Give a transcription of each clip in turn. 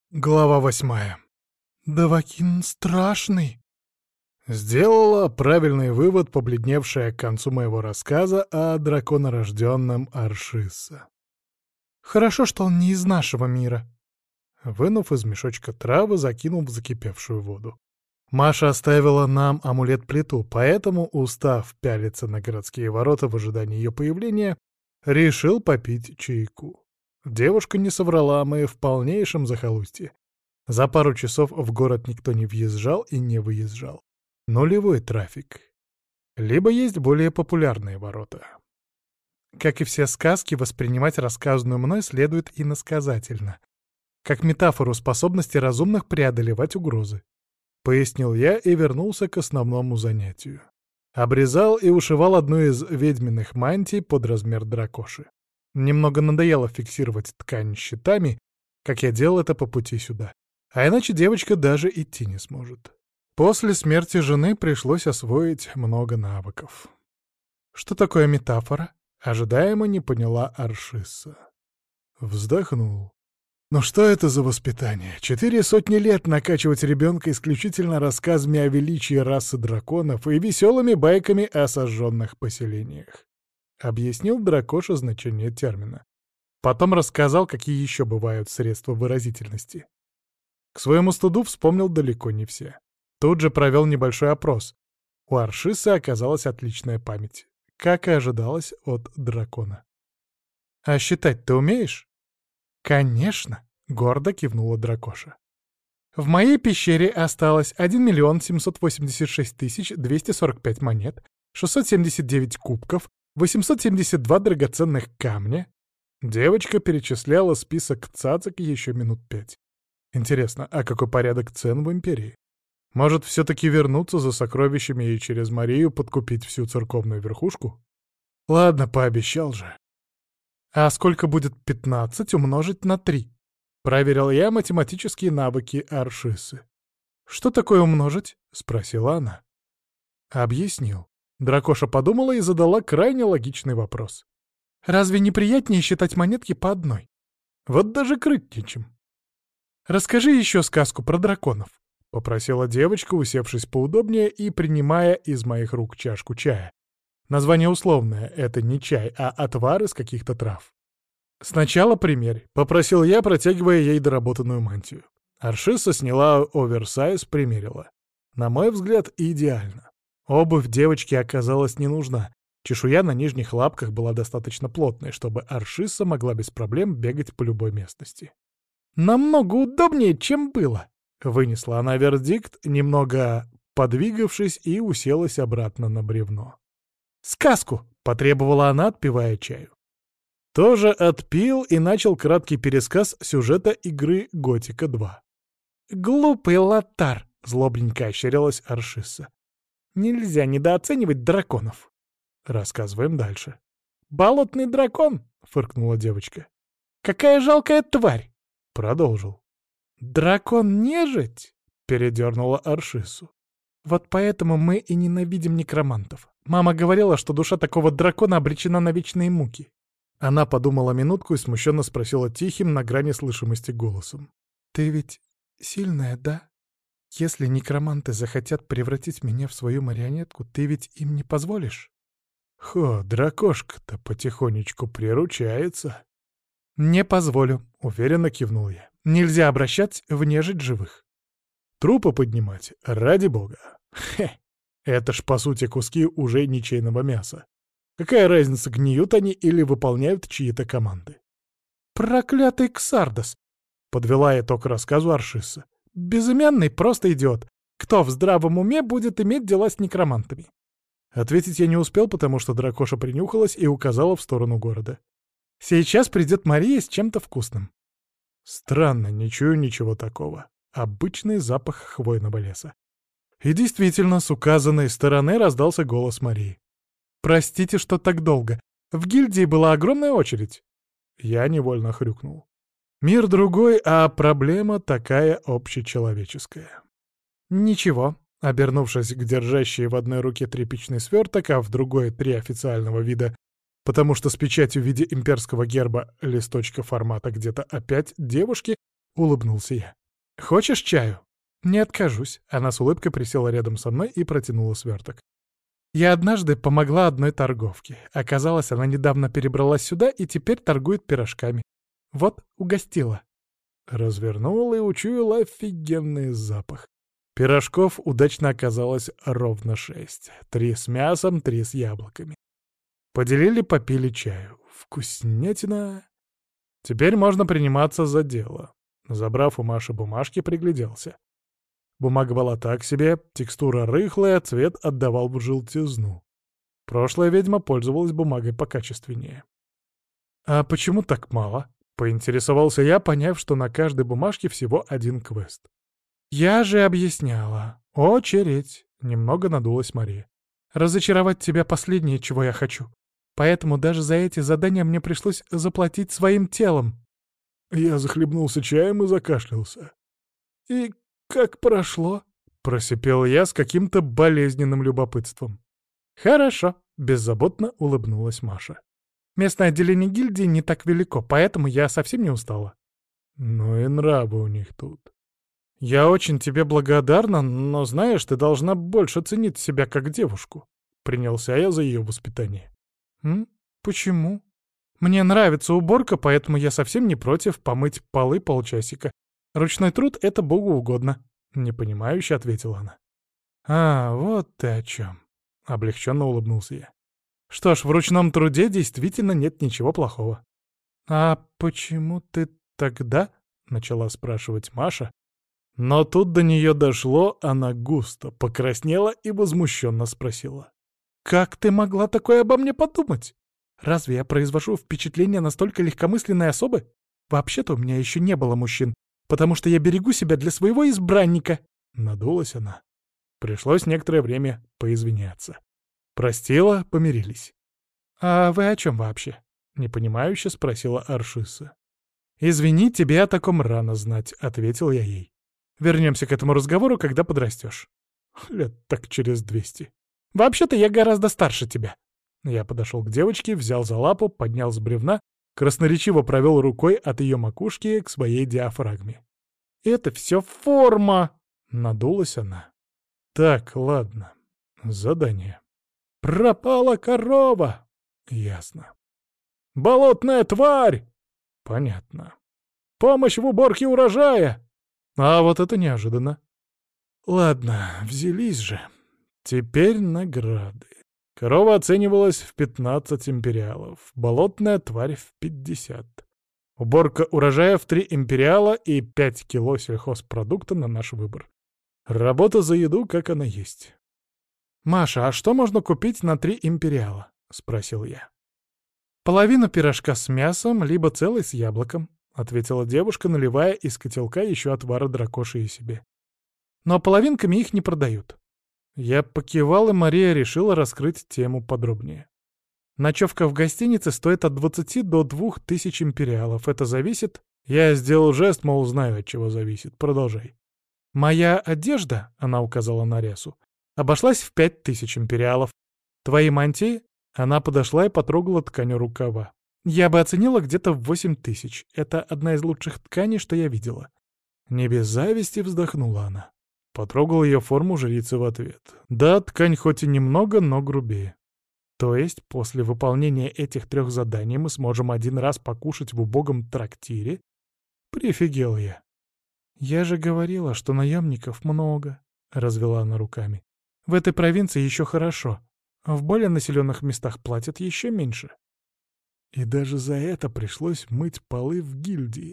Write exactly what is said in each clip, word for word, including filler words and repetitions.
Глава восьмая. «Давакин страшный!» Сделала правильный вывод, побледневшая к концу моего рассказа о драконорожденном Аршиса. «Хорошо, что он не из нашего мира». Вынув из мешочка травы, закинул в закипевшую воду. Маша оставила нам амулет-плиту, поэтому, устав пялиться на городские ворота в ожидании ее появления, решил попить чайку. Девушка не соврала, мы в полнейшем захолустье. За пару часов в город никто не въезжал и не выезжал. Нулевой трафик. Либо есть более популярные ворота. Как и все сказки, воспринимать рассказанную мной следует иносказательно, как метафору способности разумных преодолевать угрозы. Пояснил я и вернулся к основному занятию. Обрезал и ушивал одну из ведьминых мантий под размер дракоши. Немного надоело фиксировать ткань щитами, как я делал это по пути сюда. А иначе девочка даже идти не сможет. После смерти жены пришлось освоить много навыков. Что такое метафора? Ожидаемо не поняла Аршиса. Вздохнул. Ну что это за воспитание? Четыре сотни лет накачивать ребенка исключительно рассказами о величии расы драконов и веселыми байками о сожженных поселениях. Объяснил дракоша значение термина. Потом рассказал, какие еще бывают средства выразительности. К своему стыду вспомнил далеко не все. Тут же провел небольшой опрос. У Аршисы оказалась отличная память, как и ожидалось от дракона. «А считать ты умеешь?» «Конечно», — гордо кивнула дракоша. «В моей пещере осталось один миллион семьсот восемьдесят шесть тысяч двести сорок пять монет, шестьсот семьдесят девять кубков, восемьсот семьдесят два драгоценных камня». Девочка перечисляла список цацок еще минут пять. Интересно, а какой порядок цен в империи? Может, все-таки вернуться за сокровищами и через Марию подкупить всю церковную верхушку? Ладно, пообещал же. А сколько будет пятнадцать умножить на три? Проверил я математические навыки Аршисы. Что такое умножить? Спросила она. Объяснил. Дракоша подумала и задала крайне логичный вопрос. Разве не приятнее считать монетки по одной? Вот даже крыть нечем. «Расскажи еще сказку про драконов», — попросила девочка, усевшись поудобнее и принимая из моих рук чашку чая. Название условное, это не чай, а отвар из каких-то трав. «Сначала примерь», — попросил я, протягивая ей доработанную мантию. Аршиса сняла оверсайз, примерила. На мой взгляд, идеально. Обувь девочки оказалась не нужна. Чешуя на нижних лапках была достаточно плотной, чтобы Аршиса могла без проблем бегать по любой местности. «Намного удобнее, чем было», — вынесла она вердикт, немного подвигавшись и уселась обратно на бревно. «Сказку!» — потребовала она, отпивая чаю. Тоже отпил и начал краткий пересказ сюжета игры «Готика два». «Глупый лотар!» — злобненько ощерилась Аршиса. «Нельзя недооценивать драконов». Рассказываем дальше. «Болотный дракон!» — фыркнула девочка. «Какая жалкая тварь!» Продолжил. «Дракон-нежить?» — передернула Аршису. «Вот поэтому мы и ненавидим некромантов. Мама говорила, что душа такого дракона обречена на вечные муки». Она подумала минутку и смущенно спросила тихим, на грани слышимости голосом. «Ты ведь сильная, да? Если некроманты захотят превратить меня в свою марионетку, ты ведь им не позволишь?» «Хо, дракошка-то потихонечку приручается». «Не позволю», — уверенно кивнул я. «Нельзя обращать в нежить живых». «Трупы поднимать? Ради бога!» «Хе! Это ж, по сути, куски уже ничейного мяса. Какая разница, гниют они или выполняют чьи-то команды?» «Проклятый Ксардос!» — подвела итог рассказу Аршиса. «Безымянный просто идиот. Кто в здравом уме будет иметь дела с некромантами?» Ответить я не успел, потому что дракоша принюхалась и указала в сторону города. «Сейчас придет Мария с чем-то вкусным». Странно, не чую ничего такого. Обычный запах хвойного леса. И действительно, с указанной стороны раздался голос Марии. «Простите, что так долго. В гильдии была огромная очередь». Я невольно хрюкнул. Мир другой, а проблема такая общечеловеческая. «Ничего», — обернувшись к держащей в одной руке тряпичный сверток, а в другой три официального вида, потому что с печатью в виде имперского герба листочка формата где-то опять девушки, улыбнулся я. «Хочешь чаю?» «Не откажусь». Она с улыбкой присела рядом со мной и протянула сверток. «Я однажды помогла одной торговке. Оказалось, она недавно перебралась сюда и теперь торгует пирожками. Вот, угостила». Развернула и учуяла офигенный запах. Пирожков удачно оказалось ровно шесть. Три с мясом, три с яблоками. Поделили, попили чаю. Вкуснятина. Теперь можно приниматься за дело. Забрав у Маши бумажки, пригляделся. Бумага была так себе, текстура рыхлая, цвет отдавал в желтизну. Прошлая ведьма пользовалась бумагой покачественнее. «А почему так мало?» — поинтересовался я, поняв, что на каждой бумажке всего один квест. «Я же объясняла. Очередь!» — немного надулась Мария. «Разочаровать тебя — последнее, чего я хочу. Поэтому даже за эти задания мне пришлось заплатить своим телом». Я захлебнулся чаем и закашлялся. «И как прошло?» — просипел я с каким-то болезненным любопытством. «Хорошо», — беззаботно улыбнулась Маша. «Местное отделение гильдии не так велико, поэтому я совсем не устала». «Ну и нравы у них тут». «Я очень тебе благодарна, но, знаешь, ты должна больше ценить себя как девушку», — принялся я за ее воспитание. «М? Почему? Мне нравится уборка, поэтому я совсем не против помыть полы полчасика. Ручной труд — это богу угодно», — непонимающе ответила она. «А, вот ты о чем», — облегченно улыбнулся я. «Что ж, в ручном труде действительно нет ничего плохого». «А почему ты тогда?» — начала спрашивать Маша. Но тут до нее дошло, она густо покраснела и возмущенно спросила. «Как ты могла такое обо мне подумать? Разве я произвожу впечатление настолько легкомысленной особы? Вообще-то у меня еще не было мужчин, потому что я берегу себя для своего избранника». Надулась она. Пришлось некоторое время поизвиняться. Простила, помирились. «А вы о чем вообще?» — непонимающе спросила Аршиса. «Извини, тебе о таком рано знать», — ответил я ей. «Вернемся к этому разговору, когда подрастешь. Лет так через двести. Вообще-то я гораздо старше тебя». Я подошел к девочке, взял за лапу, поднял с бревна, красноречиво провел рукой от ее макушки к своей диафрагме. «Это все форма!» — надулась она. «Так, ладно. Задание. Пропала корова!» «Ясно. Болотная тварь!» «Понятно. Помощь в уборке урожая!» А вот это неожиданно. Ладно, взялись же. Теперь награды. Корова оценивалась в пятнадцать империалов, болотная тварь в пятьдесят. Уборка урожая в три империала и пять кило сельхозпродукта на наш выбор. Работа за еду, как она есть. «Маша, а что можно купить на три империала?» — спросил я. «Половину пирожка с мясом, либо целый с яблоком», — ответила девушка, наливая из котелка еще отвара дракоши и себе. «Но половинками их не продают». Я покивал, и Мария решила раскрыть тему подробнее. Ночевка в гостинице стоит от двадцати до двух тысяч империалов. Это зависит... Я сделал жест, мол, знаю, от чего зависит. Продолжай. «Моя одежда», — она указала на рясу, — обошлась в пять тысяч империалов. Твои мантии? Она подошла и потрогала ткань рукава. Я бы оценила где-то в восемь тысяч. Это одна из лучших тканей, что я видела. Не без зависти вздохнула она. Потрогал ее форму жрицы в ответ. Да, ткань хоть и немного, но грубее. То есть после выполнения этих трех заданий мы сможем один раз покушать в убогом трактире? Прифигел я. Я же говорила, что наемников много, развела она руками. В этой провинции еще хорошо. В более населенных местах платят еще меньше. И даже за это пришлось мыть полы в гильдии.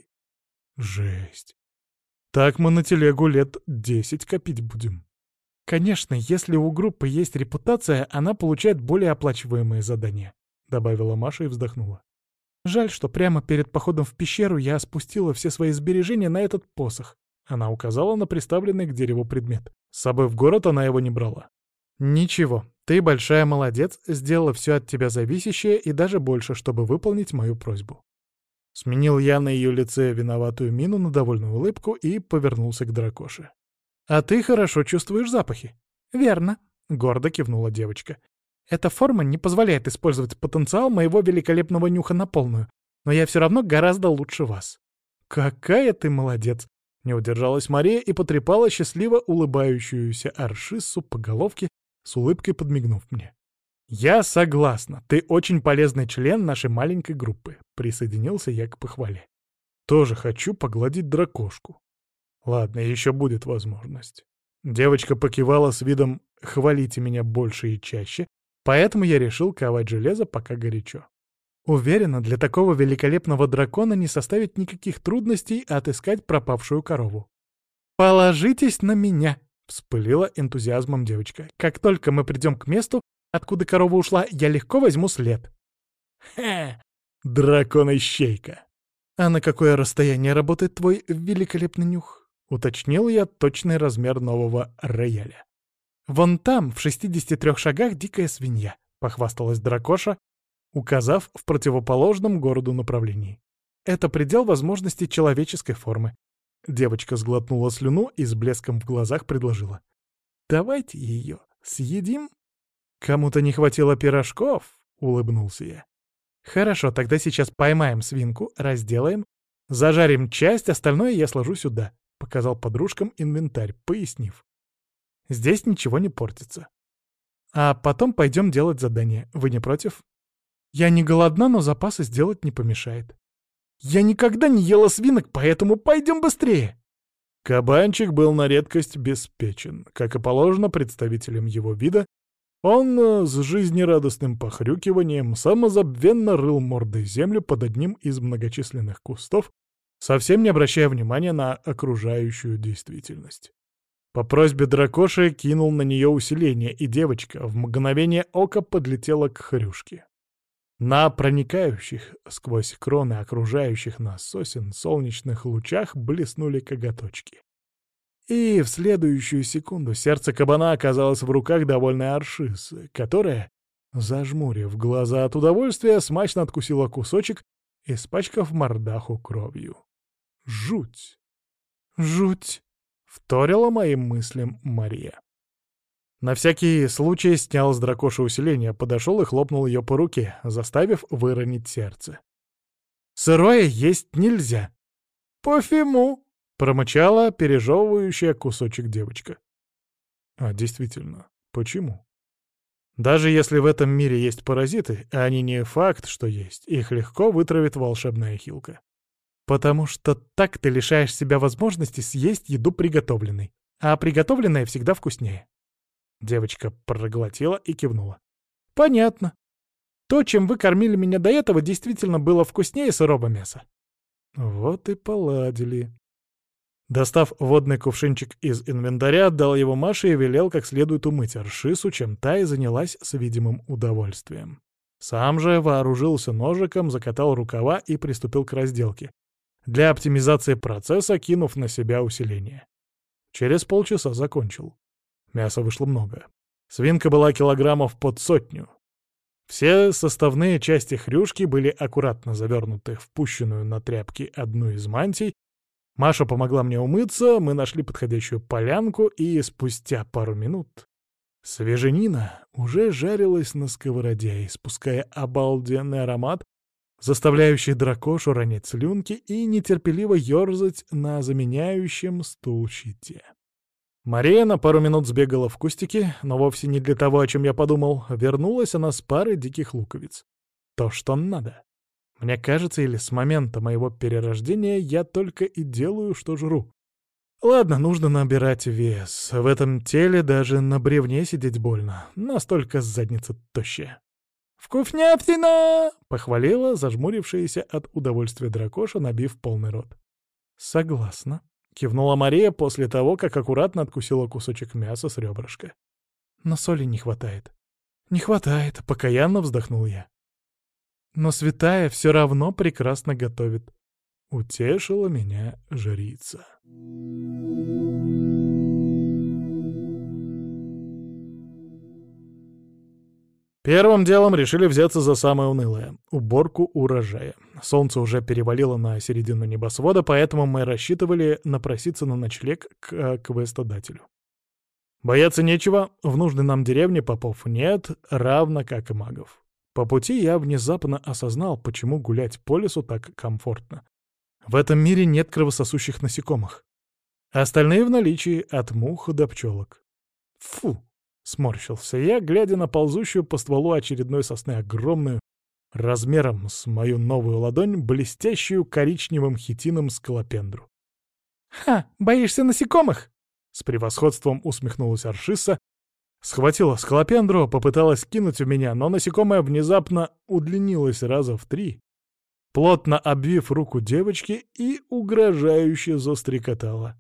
Жесть. Так мы на телегу лет десять копить будем. Конечно, если у группы есть репутация, она получает более оплачиваемые задания, добавила Маша и вздохнула. Жаль, что прямо перед походом в пещеру я спустила все свои сбережения на этот посох. Она указала на приставленный к дереву предмет. С собой в город она его не брала. Ничего, ты большая молодец, сделала все от тебя зависящее и даже больше, чтобы выполнить мою просьбу. Сменил я на ее лице виноватую мину на довольную улыбку и повернулся к дракоше. «А ты хорошо чувствуешь запахи?» «Верно», — гордо кивнула девочка. «Эта форма не позволяет использовать потенциал моего великолепного нюха на полную, но я все равно гораздо лучше вас». «Какая ты молодец!» Не удержалась Мария и потрепала счастливо улыбающуюся Аршиссу по головке, с улыбкой подмигнув мне. «Я согласна, ты очень полезный член нашей маленькой группы», — присоединился я к похвале. «Тоже хочу погладить дракошку». «Ладно, еще будет возможность». Девочка покивала с видом «хвалите меня больше и чаще», поэтому я решил ковать железо пока горячо. Уверена, для такого великолепного дракона не составит никаких трудностей отыскать пропавшую корову. «Положитесь на меня!» — вспылила энтузиазмом девочка. «Как только мы придем к месту, откуда корова ушла, я легко возьму след». «Хе! Дракон-ищейка!» «А на какое расстояние работает твой великолепный нюх?» — уточнил я точный размер нового рояля. «Вон там, в шестидесяти трёх шагах, дикая свинья», — похвасталась дракоша, указав в противоположном городу направлении. «Это предел возможностей человеческой формы». Девочка сглотнула слюну и с блеском в глазах предложила. «Давайте ее съедим?» «Кому-то не хватило пирожков?» — улыбнулся я. «Хорошо, тогда сейчас поймаем свинку, разделаем, зажарим часть, остальное я сложу сюда», — показал подружкам инвентарь, пояснив. «Здесь ничего не портится. А потом пойдем делать задание. Вы не против?» «Я не голодна, но запасы сделать не помешает». «Я никогда не ела свинок, поэтому пойдем быстрее!» Кабанчик был на редкость беспечен. Как и положено представителям его вида, он э, с жизнерадостным похрюкиванием самозабвенно рыл мордой землю под одним из многочисленных кустов, совсем не обращая внимания на окружающую действительность. По просьбе дракоши кинул на нее усиление, и девочка в мгновение ока подлетела к хрюшке. На проникающих сквозь кроны окружающих нас сосен солнечных лучах блеснули коготочки. И в следующую секунду сердце кабана оказалось в руках довольной Аршисы, которая, зажмурив глаза от удовольствия, смачно откусила кусочек, испачкав мордаху кровью. «Жуть! Жуть!» — вторила моим мыслям Мария. На всякий случай снял с дракоши усиление, подошел и хлопнул ее по руке, заставив выронить сердце. «Сырое есть нельзя!» «Пофиму!» — промычала пережевывающая кусочек девочка. А действительно, почему? Даже если в этом мире есть паразиты, а они не факт, что есть, их легко вытравит волшебная хилка. Потому что так ты лишаешь себя возможности съесть еду приготовленной, а приготовленная всегда вкуснее. Девочка проглотила и кивнула. «Понятно. То, чем вы кормили меня до этого, действительно было вкуснее сырого мяса». Вот и поладили. Достав водный кувшинчик из инвентаря, отдал его Маше и велел как следует умыть Аршису, чем та и занялась с видимым удовольствием. Сам же вооружился ножиком, закатал рукава и приступил к разделке, для оптимизации процесса кинув на себя усиление. Через полчаса закончил. Мяса вышло много. Свинка была килограммов под сотню. Все составные части хрюшки были аккуратно завернуты в пущенную на тряпки одну из мантий. Маша помогла мне умыться, мы нашли подходящую полянку, и спустя пару минут свеженина уже жарилась на сковороде, испуская обалденный аромат, заставляющий дракошу ронять слюнки и нетерпеливо ёрзать на заменяющем стул щите. Мария на пару минут сбегала в кустики, но вовсе не для того, о чем я подумал. Вернулась она с парой диких луковиц. То, что надо. Мне кажется, или с момента моего перерождения я только и делаю, что жру. Ладно, нужно набирать вес. В этом теле даже на бревне сидеть больно. Настолько задница тощая. «Вкуснятина!» — похвалила зажмурившаяся от удовольствия дракоша, набив полный рот. «Согласна», — кивнула Мария после того, как аккуратно откусила кусочек мяса с ребрышка. «Но соли не хватает». «Не хватает», — покаянно вздохнул я. «Но святая все равно прекрасно готовит», — утешила меня жрица. Первым делом решили взяться за самое унылое — уборку урожая. Солнце уже перевалило на середину небосвода, поэтому мы рассчитывали напроситься на ночлег к э, квестодателю. Бояться нечего, в нужной нам деревне попов нет, равно как и магов. По пути я внезапно осознал, почему гулять по лесу так комфортно. В этом мире нет кровососущих насекомых. Остальные в наличии от мух до пчелок. Фу! Сморщился я, глядя на ползущую по стволу очередной сосны огромную, размером с мою новую ладонь, блестящую коричневым хитином скалопендру. «Ха! Боишься насекомых?» С превосходством усмехнулась Аршиса, схватила скалопендру, попыталась кинуть в меня, но насекомое внезапно удлинилось раза в три, плотно обвив руку девочки и угрожающе застрекотала.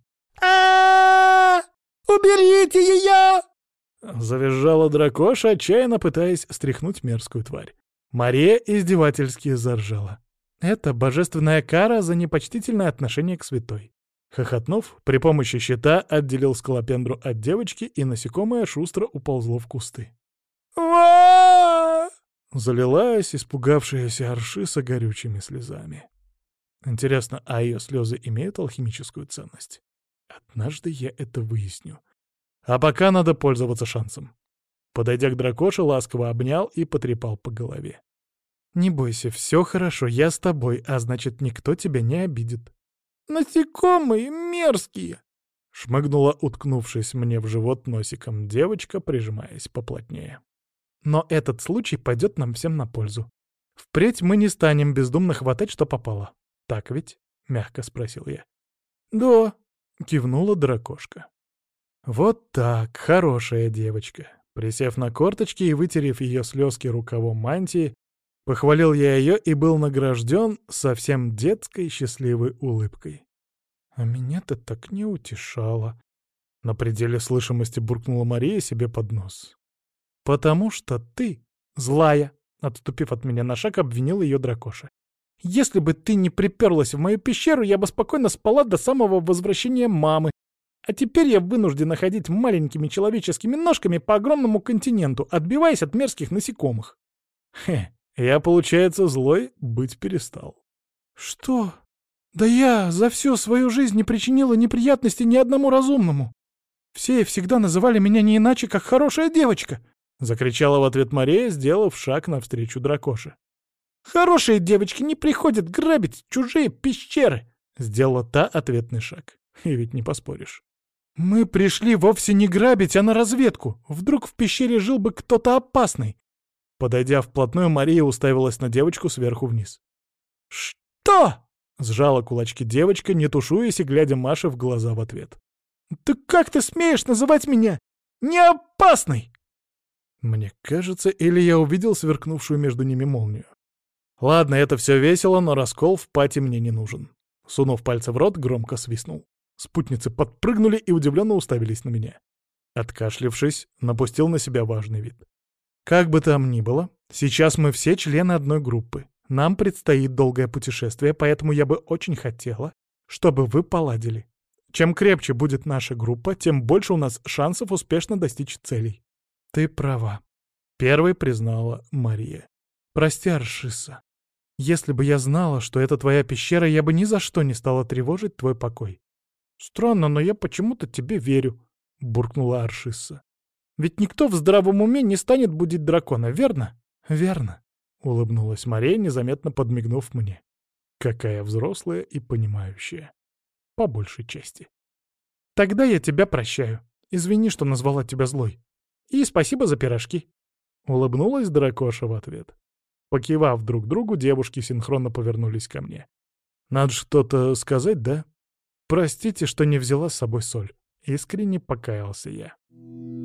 а Уберите ее!» Завизжала дракоша, отчаянно пытаясь стряхнуть мерзкую тварь. Мария издевательски заржала. Это божественная кара за непочтительное отношение к святой. Хохотнув, при помощи щита отделил скалопендру от девочки, и насекомое шустро уползло в кусты. «Ва!» — залилась испугавшаяся Аршиса горючими слезами. Интересно, а ее слезы имеют алхимическую ценность? Однажды я это выясню. А пока надо пользоваться шансом. Подойдя к дракоше, ласково обнял и потрепал по голове. «Не бойся, все хорошо, я с тобой, а значит, никто тебя не обидит». «Насекомые мерзкие!» — шмыгнула, уткнувшись мне в живот носиком девочка, прижимаясь поплотнее. «Но этот случай пойдет нам всем на пользу. Впредь мы не станем бездумно хватать, что попало. Так ведь?» — мягко спросил я. «Да», — кивнула дракошка. «Вот так, хорошая девочка». Присев на корточки и вытерев ее слезки рукавом мантии, похвалил я ее и был награжден совсем детской счастливой улыбкой. А меня-то так не утешало. На пределе слышимости буркнула Мария себе под нос. «Потому что ты злая», — отступив от меня на шаг, обвинил ее дракоша. «Если бы ты не приперлась в мою пещеру, я бы спокойно спала до самого возвращения мамы. А теперь я вынуждена ходить маленькими человеческими ножками по огромному континенту, отбиваясь от мерзких насекомых». Хе, я, получается, злой быть перестал. «Что? Да я за всю свою жизнь не причинила неприятности ни одному разумному. Все всегда называли меня не иначе, как хорошая девочка», — закричала в ответ Мария, сделав шаг навстречу дракоше. «Хорошие девочки не приходят грабить чужие пещеры», — сделала та ответный шаг. И ведь не поспоришь. «Мы пришли вовсе не грабить, а на разведку. Вдруг в пещере жил бы кто-то опасный». Подойдя вплотную, Мария уставилась на девочку сверху вниз. «Что?» — сжала кулачки девочка, не тушуясь и глядя Маше в глаза в ответ. «Ты как ты смеешь называть меня неопасной?» Мне кажется, или я увидел сверкнувшую между ними молнию. Ладно, это все весело, но раскол в пати мне не нужен. Сунув пальцы в рот, громко свистнул. Спутницы подпрыгнули и удивленно уставились на меня. Откашлившись, напустил на себя важный вид. «Как бы там ни было, сейчас мы все члены одной группы. Нам предстоит долгое путешествие, поэтому я бы очень хотела, чтобы вы поладили. Чем крепче будет наша группа, тем больше у нас шансов успешно достичь целей». «Ты права», — первой признала Мария. «Прости, Аршиса. Если бы я знала, что это твоя пещера, я бы ни за что не стала тревожить твой покой». «Странно, но я почему-то тебе верю», — буркнула Аршиса. «Ведь никто в здравом уме не станет будить дракона, верно?» «Верно», — улыбнулась Мария, незаметно подмигнув мне. «Какая взрослая и понимающая. По большей части». «Тогда я тебя прощаю. Извини, что назвала тебя злой. И спасибо за пирожки». Улыбнулась дракоша в ответ. Покивав друг другу, девушки синхронно повернулись ко мне. «Надо что-то сказать, да?» «Простите, что не взяла с собой соль». Искренне покаялся я.